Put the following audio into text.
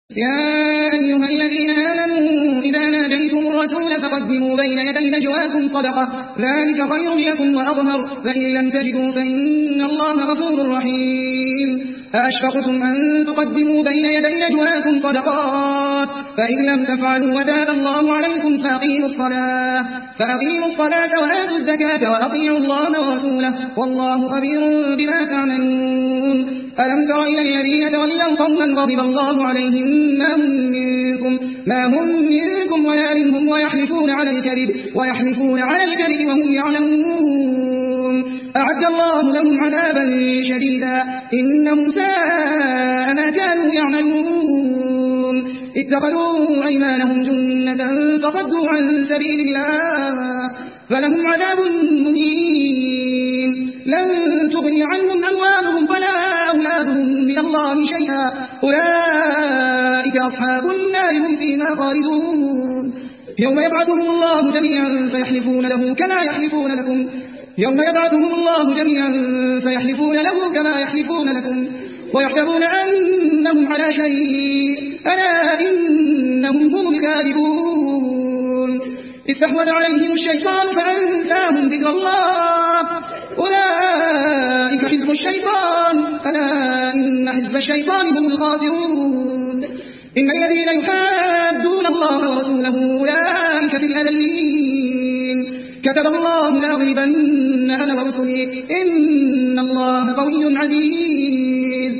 يا أيها الذين آمنوا إذا ناجيتم الرسول فقدموا بين يدي نجواكم صدقة ذلك خير لكم وأطهر فإن لم تجدوا فإن الله غفور رحيم أأشفقتم أن تقدموا بين يدي نجواكم صدقات فإن لم تفعلوا وتاب الله عليكم فأقيموا الصلاة وآتوا الزكاة وأطيعوا الله ورسوله والله خبير بما تعملون ألم تر إلى الذين تولوا قوما غضب الله عليهم ما هم منكم ولا منهم ويحلفون على الكذب وهم يعلمون أعد الله لهم عذابا شديدا إنهم ساء ما كانوا يعملون اتخذوا أيمانهم جنة فصدوا عن سبيل الله فلهم عذاب مهين لن تغني عنهم أموالهم ولا أولادهم من الله شيئا أولئك أصحاب النار هم فيها خالدون يوم يبعثهم الله جميعا فيحلفون له كما يحلفون لكم ويحسبون أنهم على شيء ألا إنهم هم الكاذبون استحوذ عليهم الشيطان فأنساهم ذكر الله أولئك حزب الشيطان ألا إن حزب الشيطان هم الخاسرون إن الذين يحادون الله ورسوله أولئك في الأذلين كتب الله لأغلبن أنا ورسلي إن الله قوي عزيز